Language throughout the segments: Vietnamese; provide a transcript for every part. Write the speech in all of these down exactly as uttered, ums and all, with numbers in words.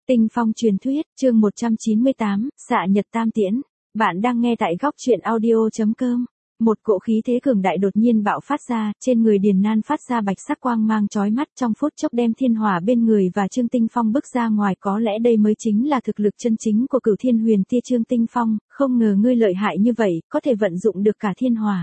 Tinh phong truyền thuyết, chương một trăm chín mươi tám, xạ nhật tam tiễn. Bạn đang nghe tại góc truyện audio chấm com. Một cỗ khí thế cường đại đột nhiên bạo phát ra, trên người Điền Nan phát ra bạch sắc quang mang chói mắt, trong phút chốc đem thiên hỏa bên người và Trương Tinh Phong bước ra ngoài. Có lẽ đây mới chính là thực lực chân chính của Cửu Thiên Huyền Tia. Trương Tinh Phong, không ngờ ngươi lợi hại như vậy, có thể vận dụng được cả thiên hỏa.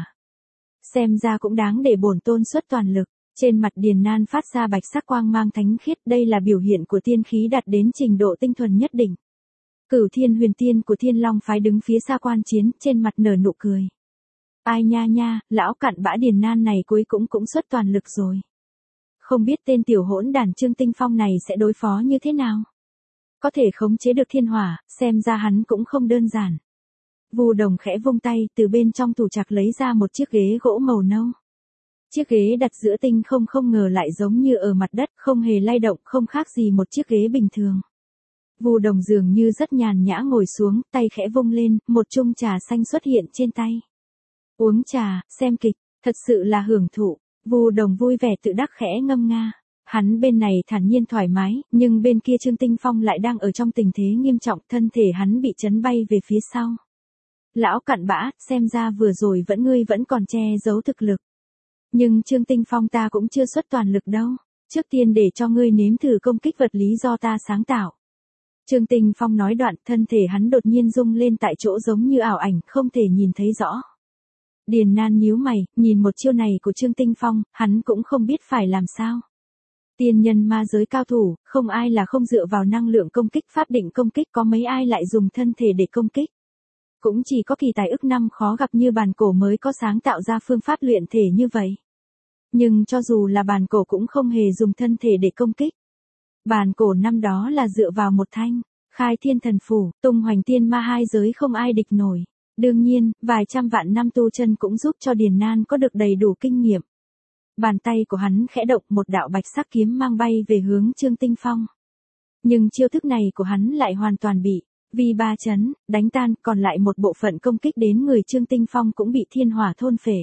Xem ra cũng đáng để bổn tôn xuất toàn lực. Trên mặt Điền Nan phát ra bạch sắc quang mang thánh khiết, đây là biểu hiện của tiên khí đạt đến trình độ tinh thuần nhất định. Cửu Thiên Huyền Tiên của Thiên Long phái đứng phía xa quan chiến, trên mặt nở nụ cười. Ai nha nha, lão cặn bã Điền Nan này cuối cũng cũng xuất toàn lực rồi. Không biết tên tiểu hỗn đản Trương Tinh Phong này sẽ đối phó như thế nào? Có thể khống chế được thiên hỏa, xem ra hắn cũng không đơn giản. Vu Đồng khẽ vung tay, từ bên trong tủ trạc lấy ra một chiếc ghế gỗ màu nâu. Chiếc ghế đặt giữa tinh không không ngờ lại giống như ở mặt đất, không hề lay động, không khác gì một chiếc ghế bình thường. Vu Đồng dường như rất nhàn nhã ngồi xuống, tay khẽ vung lên, một chung trà xanh xuất hiện trên tay. Uống trà, xem kịch, thật sự là hưởng thụ. Vu Đồng vui vẻ tự đắc khẽ ngâm nga. Hắn bên này thản nhiên thoải mái, nhưng bên kia Trương Tinh Phong lại đang ở trong tình thế nghiêm trọng, thân thể hắn bị chấn bay về phía sau. Lão cặn bã, xem ra vừa rồi vẫn ngươi vẫn còn che giấu thực lực. Nhưng Trương Tinh Phong ta cũng chưa xuất toàn lực đâu. Trước tiên để cho ngươi nếm thử công kích vật lý do ta sáng tạo. Trương Tinh Phong nói đoạn, thân thể hắn đột nhiên rung lên tại chỗ giống như ảo ảnh, không thể nhìn thấy rõ. Điền Nan nhíu mày, nhìn một chiêu này của Trương Tinh Phong, hắn cũng không biết phải làm sao. Tiên nhân ma giới cao thủ, không ai là không dựa vào năng lượng công kích pháp định công kích, có mấy ai lại dùng thân thể để công kích. Cũng chỉ có kỳ tài ức năm khó gặp như bàn cổ mới có sáng tạo ra phương pháp luyện thể như vậy. Nhưng cho dù là bàn cổ cũng không hề dùng thân thể để công kích. Bàn cổ năm đó là dựa vào một thanh, khai thiên thần phủ, tung hoành tiên ma hai giới không ai địch nổi. Đương nhiên, vài trăm vạn năm tu chân cũng giúp cho Điền Nan có được đầy đủ kinh nghiệm. Bàn tay của hắn khẽ động, một đạo bạch sắc kiếm mang bay về hướng Trương Tinh Phong. Nhưng chiêu thức này của hắn lại hoàn toàn bị vi ba chấn, đánh tan, còn lại một bộ phận công kích đến người Trương Tinh Phong cũng bị thiên hỏa thôn phệ.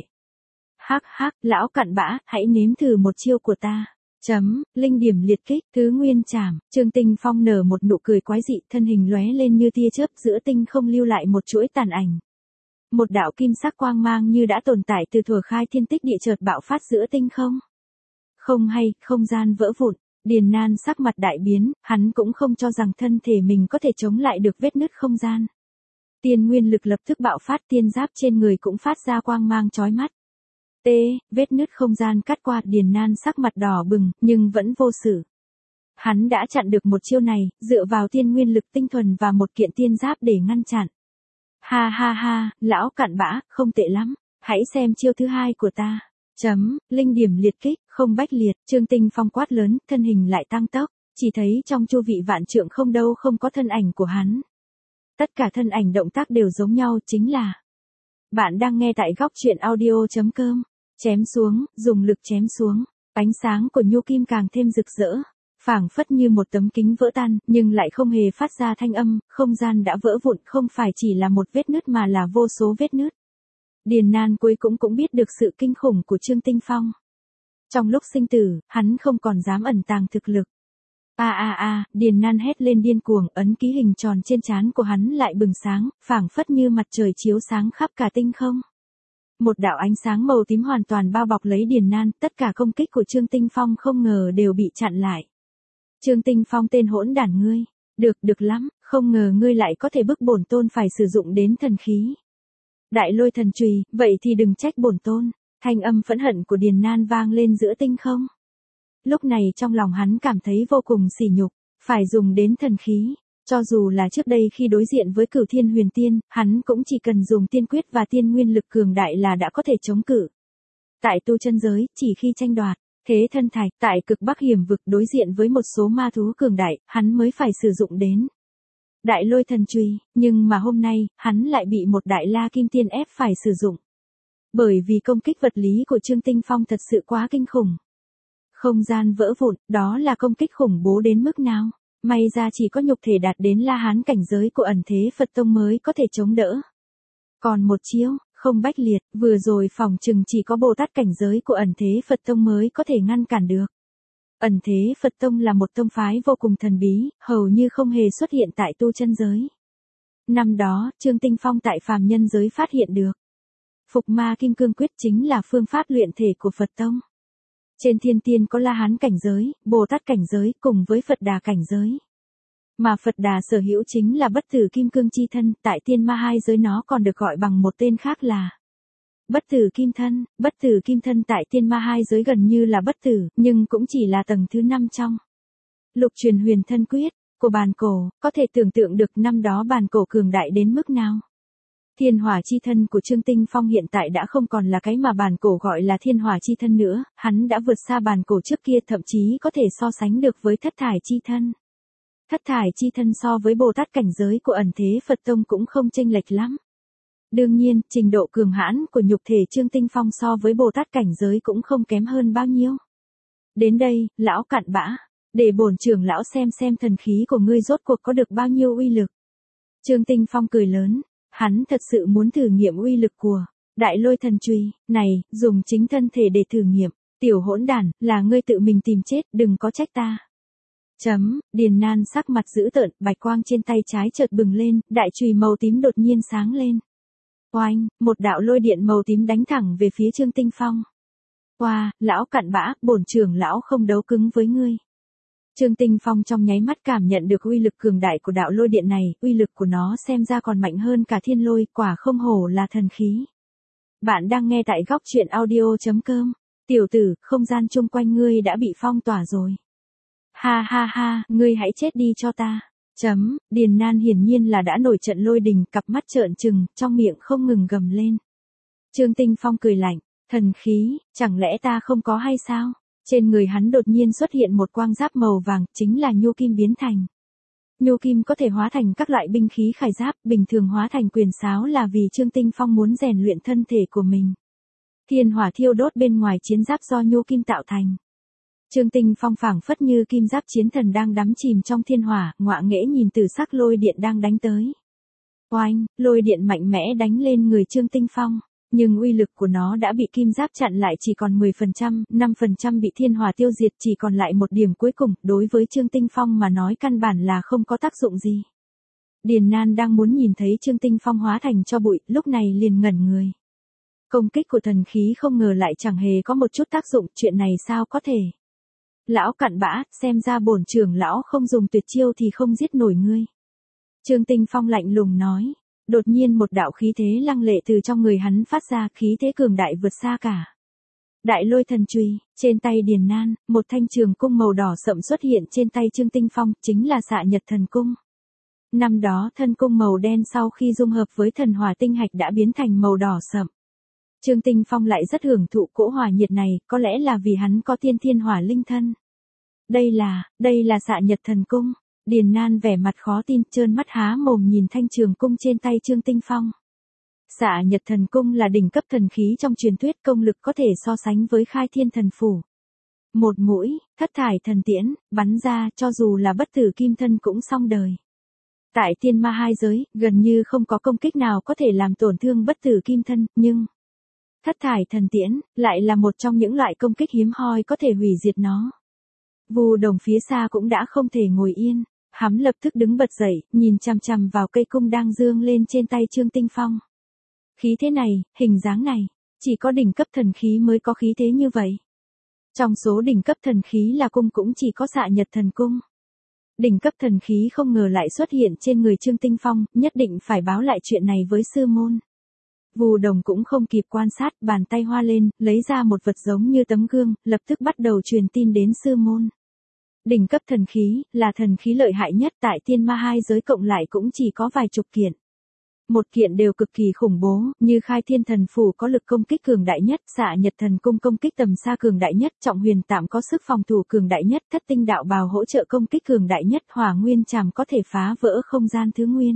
Hắc hắc, lão cặn bã, hãy nếm thử một chiêu của ta. Chấm, linh điểm liệt kích, thứ nguyên trảm. Trương Tinh Phong nở một nụ cười quái dị, thân hình lóe lên như tia chớp, giữa tinh không lưu lại một chuỗi tàn ảnh. Một đạo kim sắc quang mang như đã tồn tại từ thuở khai thiên tích địa chợt bạo phát giữa tinh không. Không hay, không gian vỡ vụn. Điền Nan sắc mặt đại biến, hắn cũng không cho rằng thân thể mình có thể chống lại được vết nứt không gian. Tiên nguyên lực lập tức bạo phát, tiên giáp trên người cũng phát ra quang mang chói mắt. T, vết nứt không gian cắt qua, Điền Nan sắc mặt đỏ bừng, nhưng vẫn vô sự. Hắn đã chặn được một chiêu này, dựa vào tiên nguyên lực tinh thuần và một kiện tiên giáp để ngăn chặn. Ha ha ha, lão cặn bã, không tệ lắm, hãy xem chiêu thứ hai của ta. Chấm, linh điểm liệt kích, không bách liệt. Trương Tinh Phong quát lớn, thân hình lại tăng tốc, chỉ thấy trong chu vị vạn trượng không đâu không có thân ảnh của hắn. Tất cả thân ảnh động tác đều giống nhau, chính là. Bạn đang nghe tại góc truyện audio chấm com. Chém xuống, dùng lực chém xuống, ánh sáng của nhu kim càng thêm rực rỡ, phảng phất như một tấm kính vỡ tan, nhưng lại không hề phát ra thanh âm, không gian đã vỡ vụn, không phải chỉ là một vết nứt mà là vô số vết nứt. Điền Nan cuối cũng cũng biết được sự kinh khủng của Trương Tinh Phong. Trong lúc sinh tử, hắn không còn dám ẩn tàng thực lực. A a a, Điền Nan hét lên điên cuồng, ấn ký hình tròn trên trán của hắn lại bừng sáng, phảng phất như mặt trời chiếu sáng khắp cả tinh không. Một đạo ánh sáng màu tím hoàn toàn bao bọc lấy Điền Nan, tất cả công kích của Trương Tinh Phong không ngờ đều bị chặn lại. Trương Tinh Phong tên hỗn đản ngươi, được, được lắm, không ngờ ngươi lại có thể bức bổn tôn phải sử dụng đến thần khí. Đại lôi thần chùy, vậy thì đừng trách bổn tôn. Thanh âm phẫn hận của Điền Nan vang lên giữa tinh không. Lúc này trong lòng hắn cảm thấy vô cùng sỉ nhục, phải dùng đến thần khí. Cho dù là trước đây khi đối diện với Cửu Thiên Huyền Tiên, hắn cũng chỉ cần dùng tiên quyết và tiên nguyên lực cường đại là đã có thể chống cự. Tại tu chân giới, chỉ khi tranh đoạt, thế thân thạch, tại cực bắc hiểm vực đối diện với một số ma thú cường đại, hắn mới phải sử dụng đến đại lôi thần chùy, nhưng mà hôm nay, hắn lại bị một đại la kim tiên ép phải sử dụng. Bởi vì công kích vật lý của Trương Tinh Phong thật sự quá kinh khủng. Không gian vỡ vụn, đó là công kích khủng bố đến mức nào? May ra chỉ có nhục thể đạt đến La Hán cảnh giới của ẩn thế Phật Tông mới có thể chống đỡ. Còn một chiêu, không bách liệt, vừa rồi phòng chừng chỉ có Bồ Tát cảnh giới của ẩn thế Phật Tông mới có thể ngăn cản được. Ẩn Thế Phật Tông là một tông phái vô cùng thần bí, hầu như không hề xuất hiện tại tu chân giới. Năm đó, Trương Tinh Phong tại phàm nhân giới phát hiện được. Phục Ma Kim Cương Quyết chính là phương pháp luyện thể của Phật Tông. Trên thiên tiên có La Hán cảnh giới, Bồ Tát cảnh giới cùng với Phật Đà cảnh giới. Mà Phật Đà sở hữu chính là bất tử kim cương chi thân, tại tiên ma hai giới nó còn được gọi bằng một tên khác là bất tử kim thân. Bất tử kim thân tại tiên ma hai giới gần như là bất tử, nhưng cũng chỉ là tầng thứ năm trong lục truyền huyền thân quyết của bàn cổ, có thể tưởng tượng được năm đó bàn cổ cường đại đến mức nào. Thiên hỏa chi thân của Trương Tinh Phong hiện tại đã không còn là cái mà bàn cổ gọi là thiên hỏa chi thân nữa, hắn đã vượt xa bàn cổ trước kia, thậm chí có thể so sánh được với thất thải chi thân. Thất thải chi thân so với Bồ Tát cảnh giới của Ẩn Thế Phật Tông cũng không chênh lệch lắm. Đương nhiên, trình độ cường hãn của nhục thể Trương Tinh Phong so với Bồ Tát cảnh giới cũng không kém hơn bao nhiêu. Đến đây, lão cặn bã, để bổn trưởng lão xem xem thần khí của ngươi rốt cuộc có được bao nhiêu uy lực. Trương Tinh Phong cười lớn, hắn thật sự muốn thử nghiệm uy lực của Đại Lôi Thần Chùy này, dùng chính thân thể để thử nghiệm. Tiểu hỗn đản, là ngươi tự mình tìm chết, đừng có trách ta. Chấm, Điền Nan sắc mặt dữ tợn, bạch quang trên tay trái chợt bừng lên, đại chùy màu tím đột nhiên sáng lên. Oanh, một đạo lôi điện màu tím đánh thẳng về phía Trương Tinh Phong. Oa, lão cặn bã, bổn trưởng lão không đấu cứng với ngươi. Trương Tinh Phong trong nháy mắt cảm nhận được uy lực cường đại của đạo lôi điện này, uy lực của nó xem ra còn mạnh hơn cả thiên lôi, quả không hổ là thần khí. Bạn đang nghe tại góc truyện audio chấm com. Tiểu tử, không gian chung quanh ngươi đã bị phong tỏa rồi. Ha ha ha, ngươi hãy chết đi cho ta. Chấm, Điền Nan hiển nhiên là đã nổi trận lôi đình, cặp mắt trợn trừng, trong miệng không ngừng gầm lên. Trương Tinh Phong cười lạnh, thần khí, chẳng lẽ ta không có hay sao? Trên người hắn đột nhiên xuất hiện một quang giáp màu vàng, chính là nhu kim biến thành. Nhu kim có thể hóa thành các loại binh khí khải giáp, bình thường hóa thành quyền sáo là vì Trương Tinh Phong muốn rèn luyện thân thể của mình. Thiên hỏa thiêu đốt bên ngoài chiến giáp do nhu kim tạo thành. Trương Tinh Phong phảng phất như kim giáp chiến thần đang đắm chìm trong thiên hỏa, ngọa nghễ nhìn từ sắc lôi điện đang đánh tới. Oanh, lôi điện mạnh mẽ đánh lên người Trương Tinh Phong, nhưng uy lực của nó đã bị kim giáp chặn lại, chỉ còn mười phần trăm, năm phần trăm bị thiên hỏa tiêu diệt, chỉ còn lại một điểm cuối cùng, đối với Trương Tinh Phong mà nói căn bản là không có tác dụng gì. Điền Nan đang muốn nhìn thấy Trương Tinh Phong hóa thành tro bụi, lúc này liền ngẩn người. Công kích của thần khí không ngờ lại chẳng hề có một chút tác dụng, chuyện này sao có thể? Lão cặn bã, xem ra bổn trưởng lão không dùng tuyệt chiêu thì không giết nổi ngươi. Trương Tinh Phong lạnh lùng nói. Đột nhiên một đạo khí thế lăng lệ từ trong người hắn phát ra, khí thế cường đại vượt xa cả. Đại Lôi Thần Chùy, trên tay Điền Nan, một thanh trường cung màu đỏ sậm xuất hiện trên tay Trương Tinh Phong, chính là Xạ Nhật Thần Cung. Năm đó thân cung màu đen sau khi dung hợp với thần hỏa tinh hạch đã biến thành màu đỏ sậm. Trương Tinh Phong lại rất hưởng thụ cỗ hỏa nhiệt này, có lẽ là vì hắn có tiên thiên hỏa linh thân. Đây là, đây là Xạ Nhật Thần Cung. Điền Nan vẻ mặt khó tin, trơn mắt há mồm nhìn thanh trường cung trên tay Trương Tinh Phong. Xạ Nhật Thần Cung là đỉnh cấp thần khí trong truyền thuyết, công lực có thể so sánh với Khai Thiên Thần Phủ. Một mũi, thất thải thần tiễn, bắn ra, cho dù là bất tử kim thân cũng xong đời. Tại tiên ma hai giới, gần như không có công kích nào có thể làm tổn thương bất tử kim thân, nhưng thất thải thần tiễn lại là một trong những loại công kích hiếm hoi có thể hủy diệt nó. Vu Đồng phía xa cũng đã không thể ngồi yên, hắn lập tức đứng bật dậy, nhìn chằm chằm vào cây cung đang dương lên trên tay Trương Tinh Phong. Khí thế này, hình dáng này, chỉ có đỉnh cấp thần khí mới có khí thế như vậy. Trong số đỉnh cấp thần khí là cung cũng chỉ có Xạ Nhật Thần Cung. Đỉnh cấp thần khí không ngờ lại xuất hiện trên người Trương Tinh Phong, nhất định phải báo lại chuyện này với sư môn. Vu Đồng cũng không kịp quan sát, bàn tay hoa lên, lấy ra một vật giống như tấm gương, lập tức bắt đầu truyền tin đến sư môn. Đỉnh cấp thần khí, là thần khí lợi hại nhất tại tiên ma hai giới cộng lại cũng chỉ có vài chục kiện. Một kiện đều cực kỳ khủng bố, như Khai Thiên Thần Phủ có lực công kích cường đại nhất, Xạ Nhật Thần Cung công kích tầm xa cường đại nhất, Trọng Huyền Tạm có sức phòng thủ cường đại nhất, Thất Tinh Đạo Bào hỗ trợ công kích cường đại nhất, Hỏa Nguyên Trảm có thể phá vỡ không gian thứ nguyên.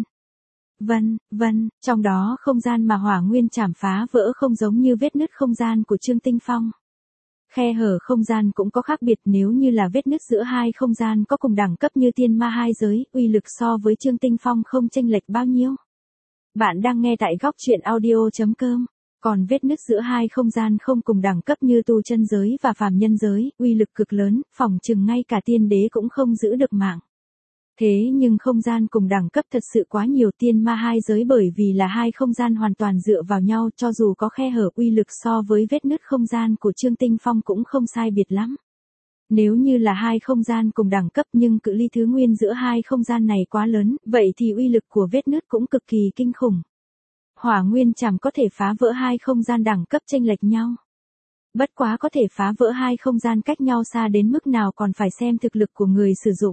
Vân, vân, trong đó không gian mà Hỏa Nguyên Trảm phá vỡ không giống như vết nứt không gian của Trương Tinh Phong. Khe hở không gian cũng có khác biệt, nếu như là vết nứt giữa hai không gian có cùng đẳng cấp như tiên ma hai giới, uy lực so với Trương Tinh Phong không chênh lệch bao nhiêu. Bạn đang nghe tại góc truyện audio chấm com. Còn vết nứt giữa hai không gian không cùng đẳng cấp như tu chân giới và phàm nhân giới, uy lực cực lớn, phỏng chừng ngay cả tiên đế cũng không giữ được mạng. Thế nhưng không gian cùng đẳng cấp thật sự quá nhiều, tiên ma hai giới bởi vì là hai không gian hoàn toàn dựa vào nhau, cho dù có khe hở uy lực so với vết nứt không gian của Trương Tinh Phong cũng không sai biệt lắm. Nếu như là hai không gian cùng đẳng cấp nhưng cự ly thứ nguyên giữa hai không gian này quá lớn, vậy thì uy lực của vết nứt cũng cực kỳ kinh khủng. Hỏa nguyên chảm có thể phá vỡ hai không gian đẳng cấp chênh lệch nhau. Bất quá có thể phá vỡ hai không gian cách nhau xa đến mức nào còn phải xem thực lực của người sử dụng.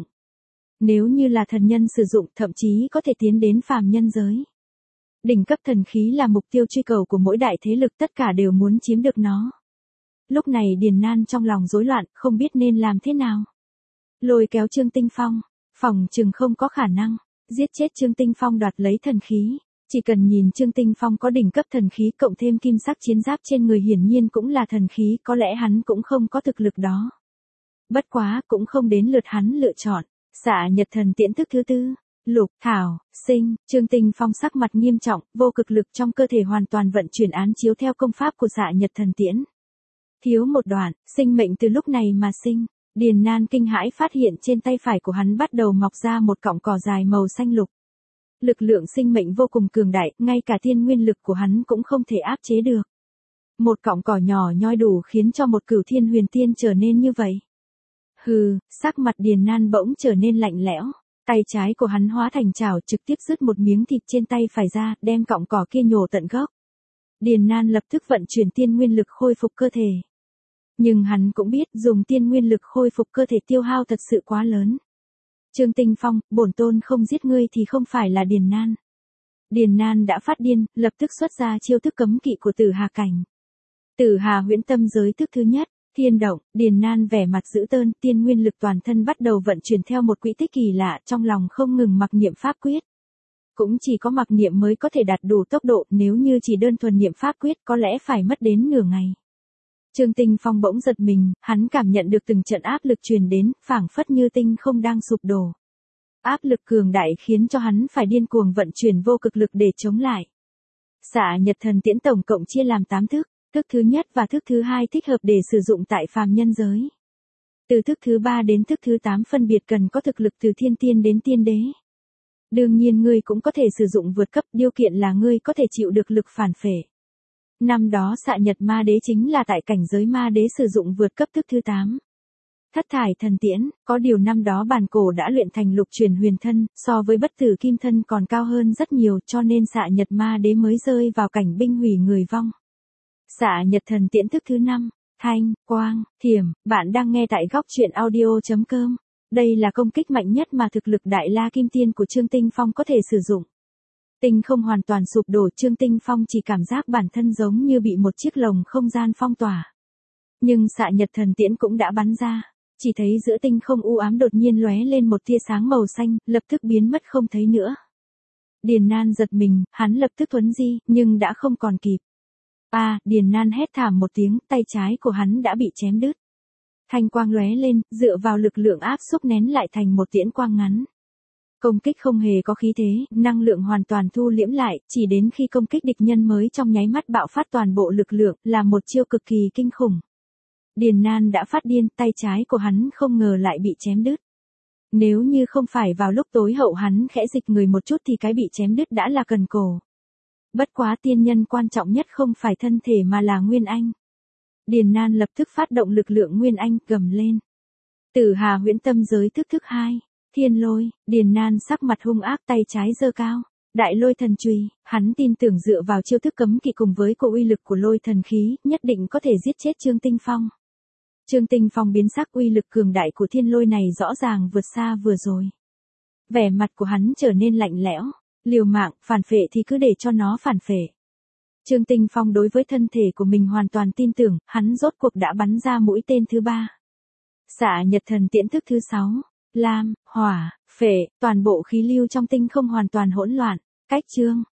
Nếu như là thần nhân sử dụng, thậm chí có thể tiến đến phàm nhân giới. Đỉnh cấp thần khí là mục tiêu truy cầu của mỗi đại thế lực, tất cả đều muốn chiếm được nó. Lúc này Điền Nan trong lòng rối loạn, không biết nên làm thế nào. Lôi kéo Trương Tinh Phong, phòng chừng không có khả năng giết chết Trương Tinh Phong đoạt lấy thần khí. Chỉ cần nhìn Trương Tinh Phong có đỉnh cấp thần khí cộng thêm kim sắc chiến giáp trên người hiển nhiên cũng là thần khí, có lẽ hắn cũng không có thực lực đó. Bất quá, cũng không đến lượt hắn lựa chọn. Xạ Nhật Thần Tiễn thức thứ tư. Lục, Thảo, Sinh, Trương Tinh Phong sắc mặt nghiêm trọng, vô cực lực trong cơ thể hoàn toàn vận chuyển án chiếu theo công pháp của Xạ Nhật Thần Tiễn. Thiếu một đoạn, sinh mệnh từ lúc này mà sinh. Điền Nan kinh hãi phát hiện trên tay phải của hắn bắt đầu mọc ra một cọng cỏ dài màu xanh lục. Lực lượng sinh mệnh vô cùng cường đại, ngay cả thiên nguyên lực của hắn cũng không thể áp chế được. Một cọng cỏ nhỏ nhoi đủ khiến cho một cửu thiên huyền tiên trở nên như vậy. Hừ, sắc mặt Điền Nan bỗng trở nên lạnh lẽo, tay trái của hắn hóa thành chảo trực tiếp rứt một miếng thịt trên tay phải ra, đem cọng cỏ kia nhổ tận gốc. Điền Nan lập tức vận chuyển tiên nguyên lực khôi phục cơ thể. Nhưng hắn cũng biết dùng tiên nguyên lực khôi phục cơ thể tiêu hao thật sự quá lớn. Trương Tinh Phong, bổn tôn không giết ngươi thì không phải là Điền Nan. Điền Nan đã phát điên, lập tức xuất ra chiêu thức cấm kỵ của Tử Hà cảnh. Tử Hà huyễn tâm giới thức thứ nhất, thiên động. Điền Nan vẻ mặt dữ tợn, tiên nguyên lực toàn thân bắt đầu vận chuyển theo một quỹ tích kỳ lạ, trong lòng không ngừng mặc niệm pháp quyết. Cũng chỉ có mặc niệm mới có thể đạt đủ tốc độ, nếu như chỉ đơn thuần niệm pháp quyết có lẽ phải mất đến nửa ngày. Trương Tinh Phong bỗng giật mình, hắn cảm nhận được từng trận áp lực truyền đến, phảng phất như tinh không đang sụp đổ. Áp lực cường đại khiến cho hắn phải điên cuồng vận chuyển vô cực lực để chống lại. Xạ Nhật Thần Tiễn tổng cộng chia làm tám thức, thức thứ nhất và thức thứ hai thích hợp để sử dụng tại phàm nhân giới. Từ thức thứ ba đến thức thứ tám phân biệt cần có thực lực từ thiên tiên đến tiên đế. Đương nhiên ngươi cũng có thể sử dụng vượt cấp, điều kiện là ngươi có thể chịu được lực phản phệ. Năm đó Xạ Nhật Ma Đế chính là tại cảnh giới ma đế sử dụng vượt cấp thức thứ tám. Thất thải thần tiễn, có điều năm đó bản cổ đã luyện thành lục truyền huyền thân, so với bất tử kim thân còn cao hơn rất nhiều, cho nên Xạ Nhật Ma Đế mới rơi vào cảnh binh hủy người vong. Xạ Nhật Thần Tiễn thức thứ năm, thanh, quang, thiểm, bạn đang nghe tại góc truyện audio chấm com. Đây là công kích mạnh nhất mà thực lực Đại La Kim Tiên của Trương Tinh Phong có thể sử dụng. Tinh không hoàn toàn sụp đổ, Trương Tinh Phong chỉ cảm giác bản thân giống như bị một chiếc lồng không gian phong tỏa. Nhưng Xạ Nhật Thần Tiễn cũng đã bắn ra, chỉ thấy giữa tinh không u ám đột nhiên lóe lên một tia sáng màu xanh, lập tức biến mất không thấy nữa. Điền Nan giật mình, hắn lập tức thuấn di, nhưng đã không còn kịp. A, à, Điền Nan hét thảm một tiếng, tay trái của hắn đã bị chém đứt. Thanh quang lóe lên, dựa vào lực lượng áp xúc nén lại thành một tiễn quang ngắn. Công kích không hề có khí thế, năng lượng hoàn toàn thu liễm lại, chỉ đến khi công kích địch nhân mới trong nháy mắt bạo phát toàn bộ lực lượng, là một chiêu cực kỳ kinh khủng. Điền Nan đã phát điên, tay trái của hắn không ngờ lại bị chém đứt. Nếu như không phải vào lúc tối hậu hắn khẽ dịch người một chút thì cái bị chém đứt đã là cần cổ. Bất quá tiên nhân quan trọng nhất không phải thân thể mà là Nguyên Anh. Điền Nan lập tức phát động lực lượng Nguyên Anh, gầm lên. Tử Hà huyễn tâm giới thức thức hai, thiên lôi. Điền Nan sắc mặt hung ác, tay trái giơ cao. Đại lôi thần chùy, hắn tin tưởng dựa vào chiêu thức cấm kỵ cùng với cổ uy lực của lôi thần khí, nhất định có thể giết chết Trương Tinh Phong. Trương Tinh Phong biến sắc, uy lực cường đại của thiên lôi này rõ ràng vượt xa vừa rồi. Vẻ mặt của hắn trở nên lạnh lẽo, liều mạng, phản phệ thì cứ để cho nó phản phệ. Trương Tinh Phong đối với thân thể của mình hoàn toàn tin tưởng, hắn rốt cuộc đã bắn ra mũi tên thứ ba. Xạ Nhật Thần Tiễn thức thứ sáu, lam, hỏa, phệ, toàn bộ khí lưu trong tinh không hoàn toàn hỗn loạn, cách chương,